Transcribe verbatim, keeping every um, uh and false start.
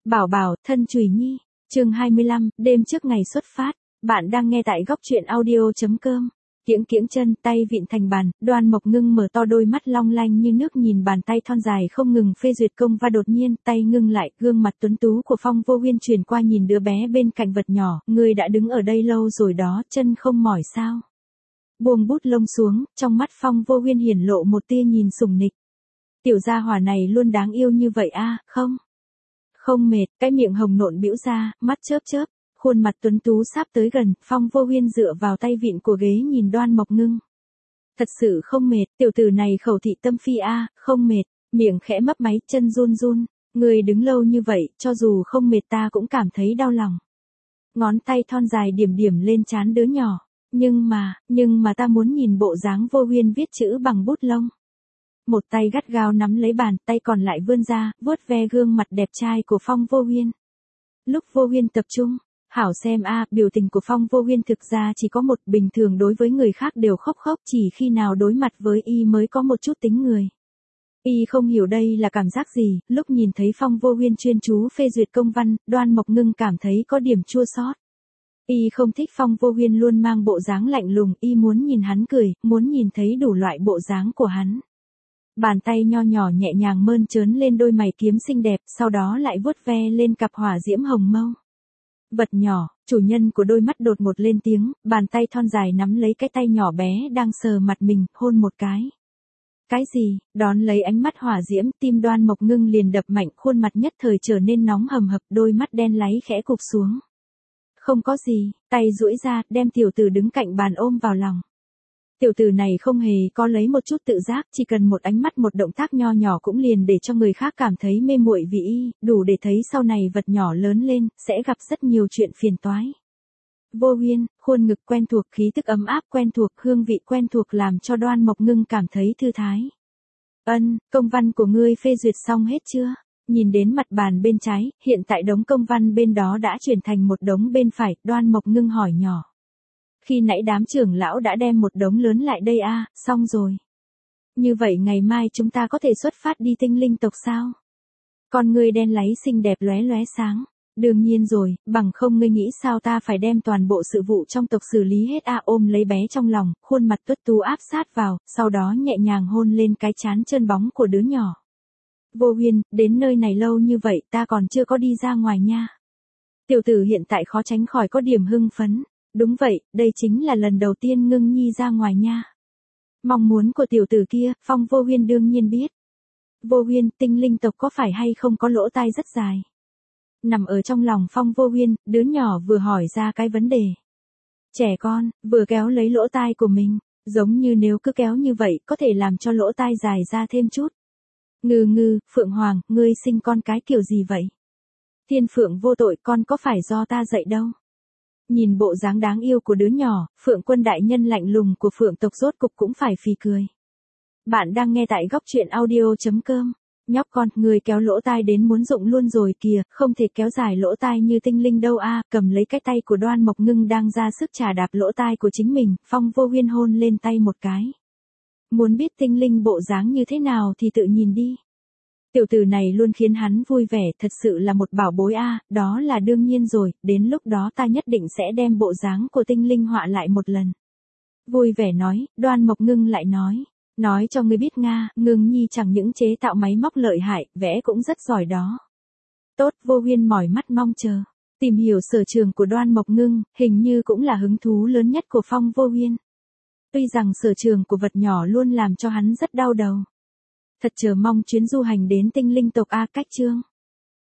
Bảo bảo, thân chùy nhi. Chương hai mươi lăm, đêm trước ngày xuất phát. Bạn đang nghe tại góc truyện audio chấm com. Kiễng kiễng chân, tay vịn thành bàn, Đoan Mộc Ngưng mở to đôi mắt long lanh như nước nhìn bàn tay thon dài không ngừng phê duyệt công và đột nhiên, tay ngưng lại, gương mặt tuấn tú của Phong Vô Huyên chuyển qua nhìn đứa bé bên cạnh vật nhỏ, người đã đứng ở đây lâu rồi đó, chân không mỏi sao? Buông bút lông xuống, trong mắt Phong Vô Huyên hiển lộ một tia nhìn sủng nịch. Tiểu gia hỏa này luôn đáng yêu như vậy a, à, không? Không mệt, cái miệng hồng nộn bĩu ra, mắt chớp chớp, khuôn mặt tuấn tú sắp tới gần, Phong Vô Huyên dựa vào tay vịn của ghế nhìn Đoan Mộc Ngưng. Thật sự không mệt, tiểu tử này khẩu thị tâm phi a, à, không mệt, miệng khẽ mấp máy, chân run run, người đứng lâu như vậy, cho dù không mệt ta cũng cảm thấy đau lòng. Ngón tay thon dài điểm điểm lên trán đứa nhỏ, nhưng mà, nhưng mà ta muốn nhìn bộ dáng Vô Huyên viết chữ bằng bút lông. Một tay gắt gao nắm lấy bàn, tay còn lại vươn ra, vuốt ve gương mặt đẹp trai của Phong Vô Huyên. Lúc Vô Huyên tập trung, hảo xem a, à, biểu tình của Phong Vô Huyên thực ra chỉ có một, bình thường đối với người khác đều khóc khóc, chỉ khi nào đối mặt với y mới có một chút tính người. Y không hiểu đây là cảm giác gì, lúc nhìn thấy Phong Vô Huyên chuyên chú phê duyệt công văn, Đoan Mộc Ngưng cảm thấy có điểm chua xót. Y không thích Phong Vô Huyên luôn mang bộ dáng lạnh lùng, y muốn nhìn hắn cười, muốn nhìn thấy đủ loại bộ dáng của hắn. Bàn tay nho nhỏ nhẹ nhàng mơn trớn lên đôi mày kiếm xinh đẹp, sau đó lại vuốt ve lên cặp hỏa diễm hồng mâu. Vật nhỏ, chủ nhân của đôi mắt đột một lên tiếng, bàn tay thon dài nắm lấy cái tay nhỏ bé đang sờ mặt mình, hôn một cái. Cái gì? Đón lấy ánh mắt hỏa diễm, tim Đoan Mộc Ngưng liền đập mạnh, khuôn mặt nhất thời trở nên nóng hầm hập, đôi mắt đen láy khẽ cụp xuống. Không có gì, tay duỗi ra, đem tiểu tử đứng cạnh bàn ôm vào lòng. Tiểu tử này không hề có lấy một chút tự giác, chỉ cần một ánh mắt một động tác nho nhỏ cũng liền để cho người khác cảm thấy mê muội vì y, đủ để thấy sau này vật nhỏ lớn lên, sẽ gặp rất nhiều chuyện phiền toái. Vô Huyên, khuôn ngực quen thuộc, khí tức ấm áp quen thuộc, hương vị quen thuộc làm cho Đoan Mộc Ngưng cảm thấy thư thái. Ân, công văn của ngươi phê duyệt xong hết chưa? Nhìn đến mặt bàn bên trái, hiện tại đống công văn bên đó đã chuyển thành một đống bên phải, Đoan Mộc Ngưng hỏi nhỏ. Khi nãy đám trưởng lão đã đem một đống lớn lại đây a, à, xong rồi. Như vậy ngày mai chúng ta có thể xuất phát đi tinh linh tộc sao? Con ngươi đen láy xinh đẹp lóe lóe sáng. Đương nhiên rồi, bằng không ngươi nghĩ sao ta phải đem toàn bộ sự vụ trong tộc xử lý hết a, à, ôm lấy bé trong lòng, khuôn mặt tuất tú áp sát vào, sau đó nhẹ nhàng hôn lên cái trán trơn bóng của đứa nhỏ. Vô Huyên, đến nơi này lâu như vậy ta còn chưa có đi ra ngoài nha. Tiểu tử hiện tại khó tránh khỏi có điểm hưng phấn. Đúng vậy, đây chính là lần đầu tiên Ngưng nhi ra ngoài nha. Mong muốn của tiểu tử kia, Phong Vô Huyên đương nhiên biết. Vô Huyên, tinh linh tộc có phải hay không có lỗ tai rất dài? Nằm ở trong lòng Phong Vô Huyên, đứa nhỏ vừa hỏi ra cái vấn đề. Trẻ con, vừa kéo lấy lỗ tai của mình, giống như nếu cứ kéo như vậy có thể làm cho lỗ tai dài ra thêm chút. Ngư ngư, Phượng Hoàng, ngươi sinh con cái kiểu gì vậy? Thiên Phượng vô tội, con có phải do ta dạy đâu? Nhìn bộ dáng đáng yêu của đứa nhỏ, Phượng Quân đại nhân lạnh lùng của Phượng tộc rốt cục cũng phải phì cười. Bạn đang nghe tại góc truyện audio chấm com. Nhóc con, người kéo lỗ tai đến muốn rụng luôn rồi kìa, không thể kéo dài lỗ tai như tinh linh đâu a, à, cầm lấy cái tay của Đoan Mộc Ngưng đang ra sức chà đạp lỗ tai của chính mình, Phong Vô Huyên hôn lên tay một cái. Muốn biết tinh linh bộ dáng như thế nào thì tự nhìn đi. Tiểu tử này luôn khiến hắn vui vẻ, thật sự là một bảo bối a, à, đó là đương nhiên rồi, đến lúc đó ta nhất định sẽ đem bộ dáng của tinh linh họa lại một lần. Vui vẻ nói, Đoan Mộc Ngưng lại nói, nói cho ngươi biết Nga, Ngưng nhi chẳng những chế tạo máy móc lợi hại, vẽ cũng rất giỏi đó. Tốt, Vô Huyên mỏi mắt mong chờ, tìm hiểu sở trường của Đoan Mộc Ngưng, hình như cũng là hứng thú lớn nhất của Phong Vô Huyên. Tuy rằng sở trường của vật nhỏ luôn làm cho hắn rất đau đầu. Thật chờ mong chuyến du hành đến tinh linh tộc a, cách chương.